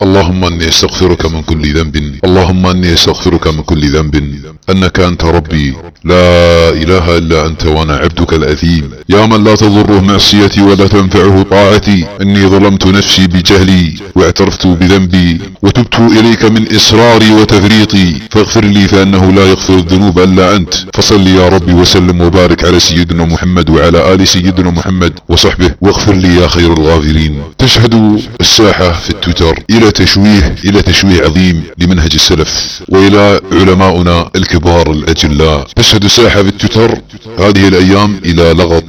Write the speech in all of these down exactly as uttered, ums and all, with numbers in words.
اللهم اني استغفرك من كل ذنب اللهم اني استغفرك من كل ذنب انك انت ربي لا اله الا انت وانا عبدك الاثيم، يا من لا تضره معصيتي ولا تنفعه طاعتي. اني ظلمت نفسي بجهلي واعترفت بذنبي وتبت اليك من اصراري وتفريطي، فاغفر لي فانه لا يغفر الذنوب الا انت. فصل يا ربي وسلم وبارك على سيدنا محمد وعلى ال سيدنا محمد وصحبه، واغفر لي يا خير الغافرين. تشهد الساحة في التويتر الى تشويه الى تشويه عظيم لمنهج السلف والى علماؤنا الكبار الاجلاء. تشهد الساحة في التويتر هذه الايام الى لغط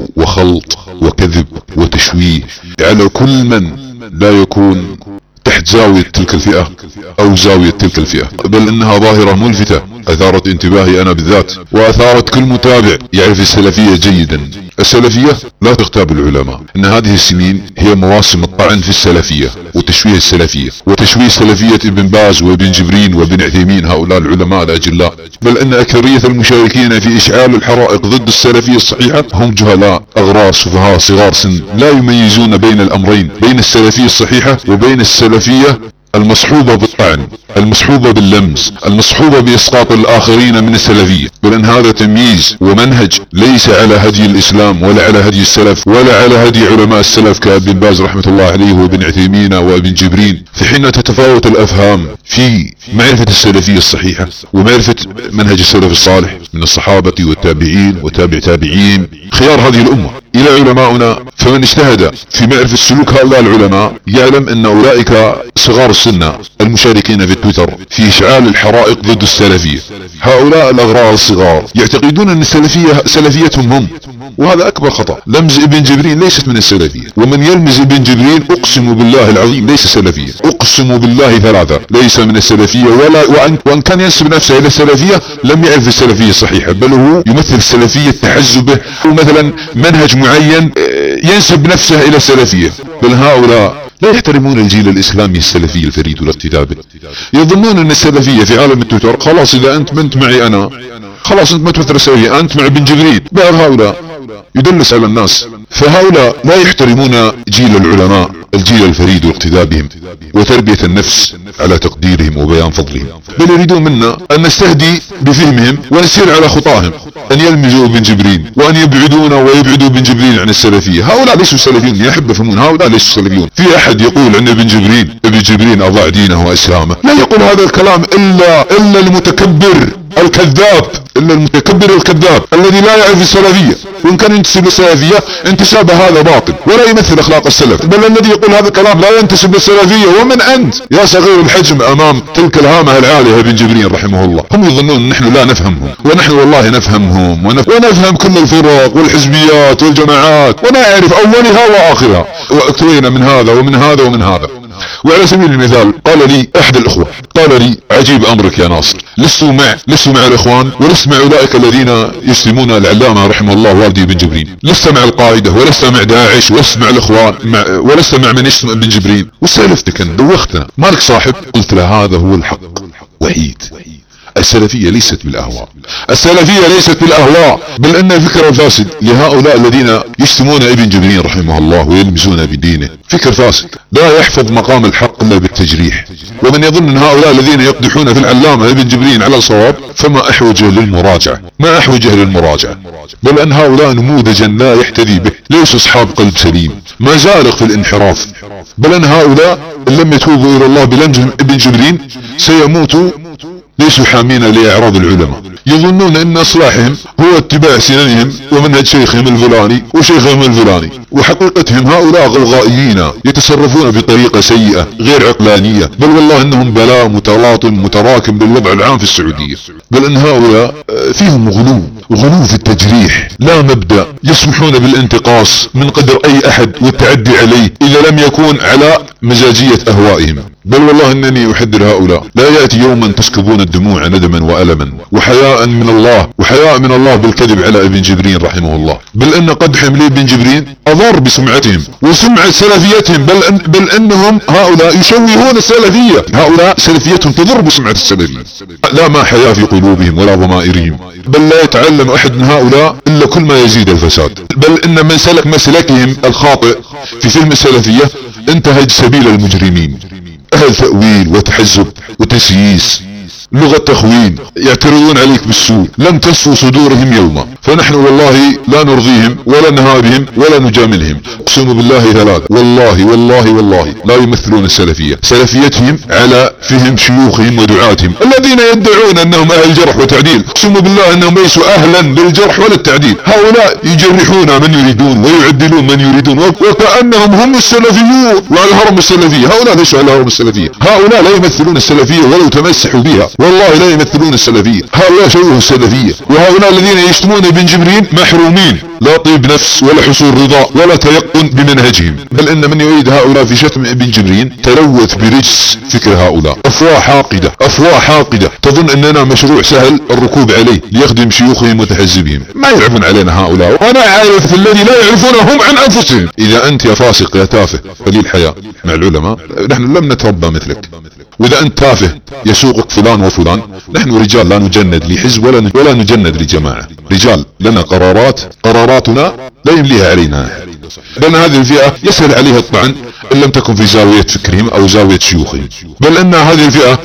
وخلط وكذب وتشويه على كل من لا يكون تحت زاوية تلك الفئة او زاوية تلك الفئة، بل انها ظاهرة ملفتة اثارت انتباهي انا بالذات واثارت كل متابع يعرف السلفية جيدا. السلفية لا تغتاب العلماء، ان هذه السنين هي مواسم الطعن في السلفية وتشويه السلفية وتشويه سلفية ابن باز وابن جبرين وابن عثيمين، هؤلاء العلماء الاجلاء. بل ان اكثرية المشاركين في اشعال الحرائق ضد السلفية الصحيحة هم جهلاء اغراء سفهاء صغار سن لا يميزون بين الامرين، بين السلفية الصحيحة وبين السلفية المصحوبة بالطعن، المصحوبة باللمس، المصحوبة بإسقاط الآخرين من السلفية. بل أن هذا تمييز ومنهج ليس على هدي الإسلام ولا على هدي السلف ولا على هدي علماء السلف كابن باز رحمة الله عليه وابن عثيمين وابن جبرين. في حين تتفاوت الأفهام في معرفة السلفية الصحيحة ومعرفة منهج السلف الصالح من الصحابة والتابعين وتابع تابعين خيار هذه الأمة إلى علماؤنا، فمن اجتهد في معرفة سلوك هؤلاء العلماء يعلم أن أولئك صغار السنة المشاركين في التويتر في إشعال الحرائق ضد السلفية، هؤلاء الأغرار الصغار يعتقدون أن السلفية سلفيتهم هم، وهذا أكبر خطأ. لمز ابن جبرين ليست من السلفية، ومن يلمز ابن جبرين أقسم بالله العظيم ليس سلفية، أقسم بالله ثلاثة ليس من السلفية، ولا وأن, وأن كان ينسب نفسه إلى السلفية لم يعرف السلفية الصحيحة، بل هو يمثل السلفية تحزبه ومثلا منهج معين ينسب نفسه إلى السلفية. بل هؤلاء لا يحترمون الجيل الإسلامي السلفي الفريد والاقتداء به، يظنون أن السلفية في عالم التويتر خلاص إذا أنت منت معي أنا خلاص أنت ما تمثل السلفية، أنت مع ابن جبرين. بعض هؤلاء يدلس على الناس، فهؤلاء لا يحترمون جيل العلماء الجيل الفريد والاقتداء بهم وتربية النفس على تقديرهم وبيان فضلهم، بل يريدون منا أن نستهدي بفهمهم ونسير على خطاهم، أن يلمزوا ابن جبرين وأن يبعدونا ويبعدوا ابن جبرين عن السلفية. هؤلاء ليسوا سلفيون يا أحب فهمون، هؤلاء ليسوا سلفيون. في أحد يقول أن ابن جبرين ابن جبرين أضاع دينه وإسلامه، لا يقول هذا الكلام إلا إلا المتكبر الكذاب، إلا المتكبر الكذاب الذي لا يعرف السلفية، وإن كان ينتسب للسلفية انتساب هذا باطل ولا يمثل أخلاق السلف. بل الذي يقول هذا الكلام لا ينتسب للسلفية، ومن أنت يا صغير الحجم أمام تلك الهامة العالية ابن جبرين رحمه الله. هم يظنون أن نحن لا نفهمهم، ونحن والله نفهمهم ونف... ونفهم كل الفرق والحزبيات والجماعات ونعرف أولها وآخرها، واكتوينا من هذا ومن هذا ومن هذا. وعلى سبيل المثال قال لي احد الاخوة، قال لي عجيب امرك يا ناصر، لست مع لست مع الاخوان ولست مع اولئك الذين يسلمون العلامة رحمه الله والدي ابن جبرين، لست مع القاعدة ولست مع داعش ولست مع الاخوان مع ولست مع من يسلم ابن جبرين، وسالفتك دوختنا مالك صاحب. قلت له هذا هو الحق وحيد، السلفية ليست بالاهواء، السلفية ليست بالاهواء، بل ان الفكر الفاسد لهؤلاء الذين يشتمون ابن جبرين رحمه الله ويلمزون بدينه فكر فاسد لا يحفظ مقام الحق الا بالتجريح. ومن يظن ان هؤلاء الذين يقدحون في العلامة ابن جبرين على الصواب فما احوجه للمراجعة، ما احوجه للمراجعة، بل ان هؤلاء نموذجا لا يحتذي به، ليسوا اصحاب قلب سليم، مزارق في الانحراف. بل ان هؤلاء ان لم يتوبوا الى الله بلمز ابن جبرين سيموتوا ليسوا حامين لإعراض العلماء، يظنون ان اصلاحهم هو اتباع سننهم ومنهج شيخهم الفلاني وشيخهم الفلاني، وحقيقتهم هؤلاء غوغائيين يتصرفون بطريقة سيئة غير عقلانية، بل والله انهم بلاء متلاطم متراكم للوضع العام في السعودية. بل ان هؤلاء فيهم غلو غلو في التجريح، لا مبدأ، يسمحون بالانتقاص من قدر اي احد والتعدي عليه اذا لم يكون على مزاجية اهوائهم. بل والله انني احذر هؤلاء، لا يأتي يوما تسكبون الدموع ندما وألما وحياء من الله وحياء من الله بالكذب على ابن جبرين رحمه الله. بل ان قدحهم لابن جبرين اضر بسمعتهم وسمعة سلفيتهم، بل, أن بل انهم هؤلاء يشوهون السلفية، هؤلاء سلفيتهم تضر بسمعة السلفية، لا ما حياء في قلوبهم ولا ضمائرهم. بل لا يتعلم احد من هؤلاء الا كل ما يزيد الفساد. بل ان من سلك مسلكهم الخاطئ في فهم السلفية انتهج سبيل المجرمين، اهل تأويل وتحزب وتسييس، لغة تخوين، يعترضون عليك بالسوء، لم تصفوا صدورهم يوما. فنحن والله لا نرضيهم ولا نهابهم ولا نجاملهم. اقسم بالله ثلاثة، والله والله والله لا يمثلون السلفية. سلفيتهم على فهم شيوخهم ودعاتهم الذين يدعون انهم اهل جرح وتعديل. اقسم بالله انهم ليسوا اهلا للجرح ولا التعديل. هؤلاء يجرحون من يريدون ويعدلون من يريدون وكأنهم هم السلفيون وعلى الهرم السلفية. هؤلاء ليسوا على الهرم السلفية، هؤلاء لا يمثلون السلفية ولو تمسحوا بها، والله لا يمثلون السلفية. هؤلاء شوهوا السلفية. وهؤلاء الذين يشتمون ابن جبرين محرومين، لا طيب نفس ولا حصول رضا ولا تيقن بمنهجهم. بل ان من يريد هؤلاء في شتم ابن جبرين تلوث برجس فكر هؤلاء. افواه حاقدة، افواه حاقدة تظن اننا مشروع سهل الركوب عليه ليخدم شيوخهم وتحزبهم. ما يلعبون علينا هؤلاء، وانا عارف الذي لا يعرفونه هم عن انفسهم. اذا انت يا فاسق يا تافه قليل حياء مع العلماء، نحن لم نتربى مثلك. واذا انت تافه يسوقك فلان وفلان، نحن رجال لا نجند لحزب ولا ولا نجند لجماعة. رجال لنا قرارات، قراراتنا لا يمليها علينا، بل هذه الفئة يسهل عليها الطعن ان لم تكن في زاوية فكرهم او زاوية شيوخهم. بل ان هذه الفئة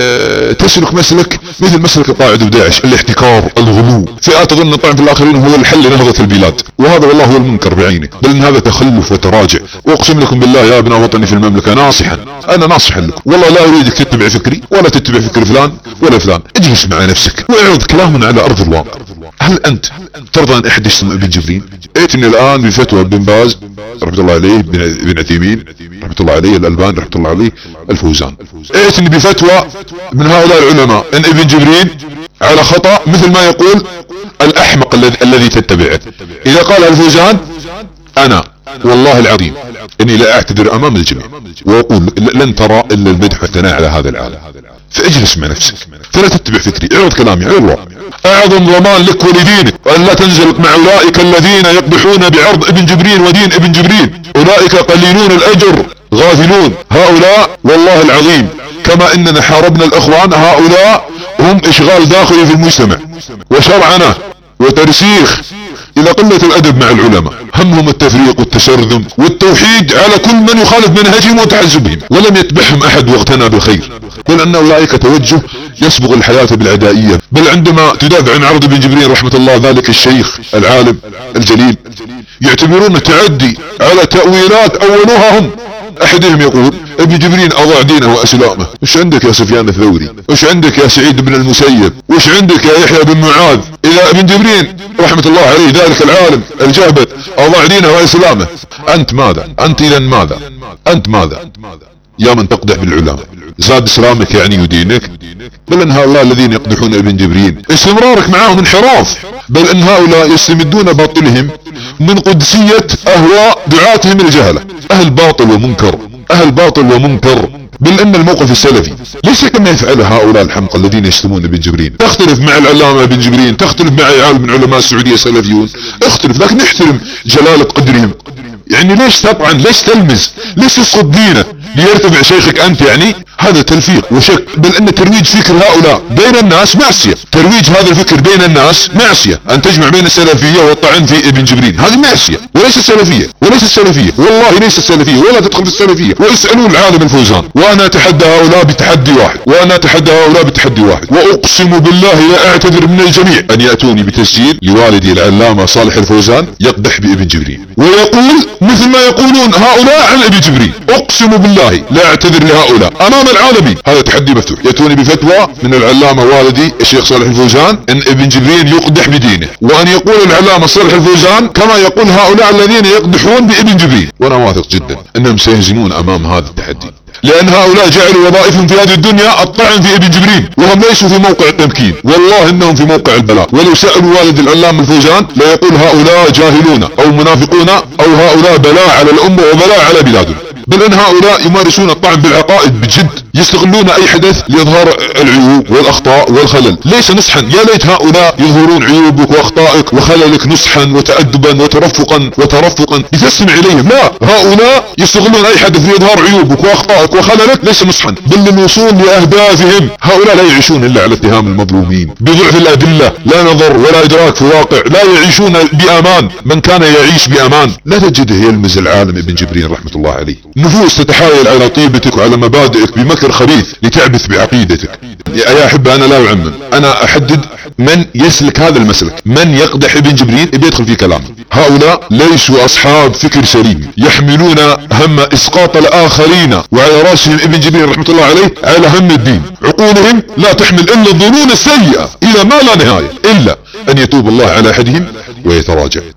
اه تسلك مسلك مثل مسلك القاعدة وداعش، الاحتكار، الغلو. فئة تظن الطعن في الاخرين هو الحل لنهضة البلاد، وهذا والله هو المنكر بعينه. بل ان هذا تخلف وتراجع. واقسم لكم بالله يا ابناء وطني في المملكة ناصحا، انا ناصحا لكم والله، لا اريدك تتبع فكري ولا تتبع فكر فلان ولا فلان. اجلس مع نفسك واعرض كلامنا على ارض الواقع. هل انت ترضى ان احد يشتم ابن جبرين؟ ائتني الان بفتوى ابن باز رحمة الله عليه، بن عثيمين رحمة الله عليه، الالباني رحمة الله عليه، الفوزان. ائتني بفتوى من هؤلاء العلماء ان ابن جبرين على خطأ مثل ما يقول الاحمق الذي تتبعه. اذا قال الفوزان انا والله العظيم اني لا اعتذر امام الجميع واقول لن ترى الا المدح والثناء على هذا العالم. فاجلس مع نفسك، فلا تتبع فكري، اعرض كلامي على الله. اعظم ضمان لك ولدينك وان لا تنزلق مع اولئك الذين يقبحون بعرض ابن جبرين ودين ابن جبرين. اولئك قليلون الاجر غافلون. هؤلاء والله العظيم كما اننا حاربنا الاخوان، هؤلاء هم اشغال داخلي في المجتمع وشرعنة وترسيخ الى قلة الادب مع العلماء. همهم التفريق والتشرذم والتوحيد على كل من يخالف منهجهم وتحزبهم، ولم يتبعهم احد واغتنى بالخير. بل ان اولئك توجه يسبغ الحياة بالعدائية. بل عندما تدافع عن عرض ابن جبرين رحمة الله ذلك الشيخ العالم الجليل يعتبرون تعدي على تأويلات اولوها هم. احدهم يقول ابن جبرين اضاع دينه واسلامه. وش عندك يا سفيان الثوري؟ وش عندك يا سعيد بن المسيب؟ وش عندك يا يحيى بن معاذ؟ اذا ابن جبرين رحمة الله عليه ذلك العالم الجهبذ اضاع دينه واسلامه، انت ماذا؟ انت اذا ماذا؟ انت ماذا يا من تقدح بالعلماء؟ زاد اسلامك يعني ودينك؟ بل ان هؤلاء الذين يقدحون ابن جبرين استمرارك معهم انحراف. بل ان هؤلاء يستمدون باطلهم من قدسية اهواء دعاتهم الجهلة. اهل باطل ومنكر، اهل باطل ومنكر. بل ان الموقف السلفي ليس كما يفعل هؤلاء الحمقى الذين يشتمون ابن جبرين. تختلف مع العلامة ابن جبرين، تختلف مع عالم من علماء السعودية السلفيون، اختلف، لكن نحترم جلالة قدرهم. يعني ليش تطعن؟ ليش تلمز؟ ليش تسقط دينه ليرتفع شيخك انت؟ يعني هذا تلفيق وشك. بل ان ترويج فكر هؤلاء بين الناس معصية. ترويج هذا الفكر بين الناس معصية. ان تجمع بين السلفية والطعن في ابن جبرين هذه معصية، وليس السلفية، وليس السلفية، والله ليس السلفية، ولا تدخل في السلفية. واسألوا العالم الفوزان. وانا اتحدى هؤلاء بتحدي واحد، وانا اتحدى هؤلاء بتحدي واحد، واقسم بالله لا اعتذر من الجميع ان يأتوني بتسجيل لوالدي العلامة صالح الفوزان يقدح بابن جبرين ويقول مثل ما يقولون هؤلاء عن ابن جبرين. اقسم بالله لا اعتذر لهؤلاء امام العالمين. هذا تحدي مفتوح. يأتوني بفتوى من العلامة والدي الشيخ صالح الفوزان ان ابن جبرين يقدح بدينه، وان يقول العلامة صالح الفوزان كما يقول هؤلاء الذين يقدحون بابن جبرين. وانا واثق جدا انهم سيهزمون امام هذا التحدي، لان هؤلاء جعلوا وظائفهم في هذه الدنيا الطعن في ابن جبرين، وهم ليسوا في موقع التمكين، والله انهم في موقع البلاء. ولو سألوا والد العلامة الفوزان لا يقول هؤلاء جاهلون او منافقون او هؤلاء بلاء على الامة وبلاء على بلادنا. بل ان هؤلاء يمارسون الطعن بالعقائد بجد. يستغلون اي حدث لاظهار العيوب والاخطاء والخلل. ليس نصحا، يا ليت هؤلاء يظهرون عيوبك واخطائك وخللك نصحا وتأدبا وترفقا وترفقا لتستمع اليهم. لا، هؤلاء يستغلون اي حدث لاظهار عيوبك واخطائك وخللك، ليس نصحا بل للوصول لاهدافهم. هؤلاء لا يعيشون الا على اتهام المظلومين بضعف الادلة، لا نظر ولا ادراك في واقع، لا يعيشون بامان. من كان يعيش بامان لا تجده يلمز العالم. ابن جبرين رحمة الله عليه. نفوس تتحايل على طيبتك وعلى مبادئك بمكر خبيث لتعبث بعقيدتك. يا احبة انا لا اعمم، انا احدد من يسلك هذا المسلك، من يقدح ابن جبرين بيدخل في كلامه. هؤلاء ليسوا اصحاب فكر سليم، يحملون هم اسقاط الاخرين وعلى راسهم ابن جبرين رحمة الله عليه على هم الدين. عقولهم لا تحمل الا الظنون السيئة الى ما لا نهاية، الا ان يتوب الله على احدهم ويتراجع.